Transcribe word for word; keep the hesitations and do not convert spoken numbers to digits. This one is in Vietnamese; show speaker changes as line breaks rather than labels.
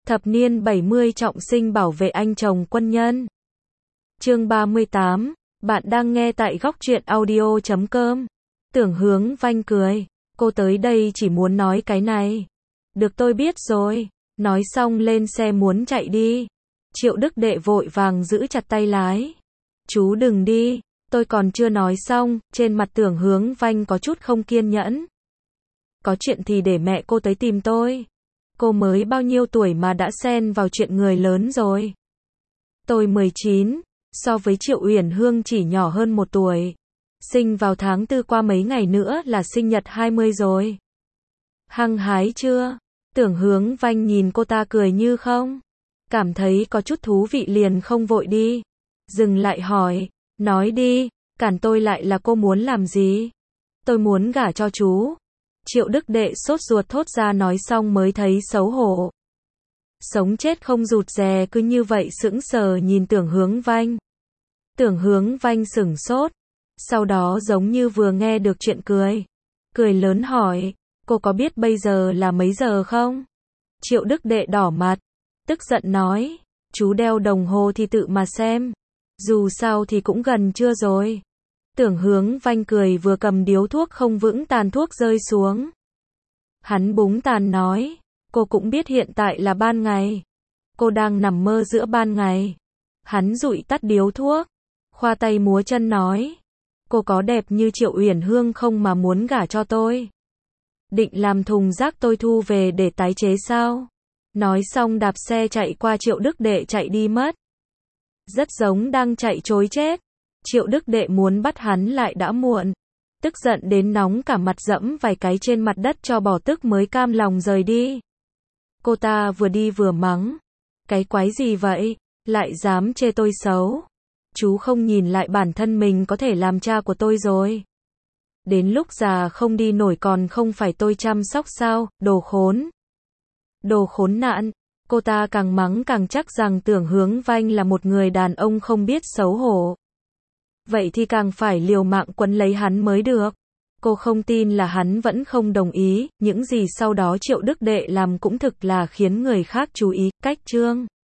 Thập niên bảy mươi trọng sinh bảo vệ anh chồng quân nhân. Chương ba mươi tám, bạn đang nghe tại góc truyện audio chấm com. Tưởng Hướng Vanh cười, cô tới đây chỉ muốn nói cái này. Được, tôi biết rồi. Nói xong lên xe muốn chạy đi. Triệu Đức Đệ vội vàng giữ chặt tay lái. Chú đừng đi, tôi còn chưa nói xong. Trên mặt Tưởng Hướng Vanh có chút không kiên nhẫn. Có chuyện thì để mẹ cô tới tìm tôi. Cô mới bao nhiêu tuổi mà đã xen vào chuyện người lớn rồi. Tôi mười chín, so với Triệu Uyển Hương chỉ nhỏ hơn một tuổi. Sinh vào tháng tư, qua mấy ngày nữa là sinh nhật hai mươi rồi. Hăng hái chưa? Tưởng Hướng Vanh nhìn cô ta cười như không. Cảm thấy có chút thú vị liền không vội đi. Dừng lại hỏi, nói đi, cản tôi lại là cô muốn làm gì? Tôi muốn gả cho chú. Triệu Đức Đệ sốt ruột thốt ra, nói xong mới thấy xấu hổ. Sống chết không rụt rè, cứ như vậy sững sờ nhìn Tưởng Hướng Vanh. Tưởng Hướng Vanh sửng sốt, sau đó giống như vừa nghe được chuyện cười. Cười lớn hỏi, cô có biết bây giờ là mấy giờ không? Triệu Đức Đệ đỏ mặt, tức giận nói, chú đeo đồng hồ thì tự mà xem. Dù sao thì cũng gần trưa rồi. Tưởng Hướng Vanh cười vừa cầm điếu thuốc không vững, tàn thuốc rơi xuống. Hắn búng tàn nói, cô cũng biết hiện tại là ban ngày. Cô đang nằm mơ giữa ban ngày. Hắn dụi tắt điếu thuốc, khoa tay múa chân nói, cô có đẹp như Triệu Uyển Hương không mà muốn gả cho tôi? Định làm thùng rác tôi thu về để tái chế sao? Nói xong đạp xe chạy qua Triệu Đức Đệ chạy đi mất. Rất giống đang chạy trối chết. Triệu Đức Đệ muốn bắt hắn lại đã muộn. Tức giận đến nóng cả mặt, dẫm vài cái trên mặt đất cho bỏ tức mới cam lòng rời đi. Cô ta vừa đi vừa mắng, cái quái gì vậy, lại dám chê tôi xấu. Chú không nhìn lại bản thân mình có thể làm cha của tôi rồi. Đến lúc già không đi nổi còn không phải tôi chăm sóc sao, đồ khốn. Đồ khốn nạn. Cô ta càng mắng càng chắc rằng Tưởng Hướng Vanh là một người đàn ông không biết xấu hổ. Vậy thì càng phải liều mạng quấn lấy hắn mới được. Cô không tin là hắn vẫn không đồng ý. Những gì sau đó Triệu Đức Đệ làm cũng thực là khiến người khác chú ý. Cách chương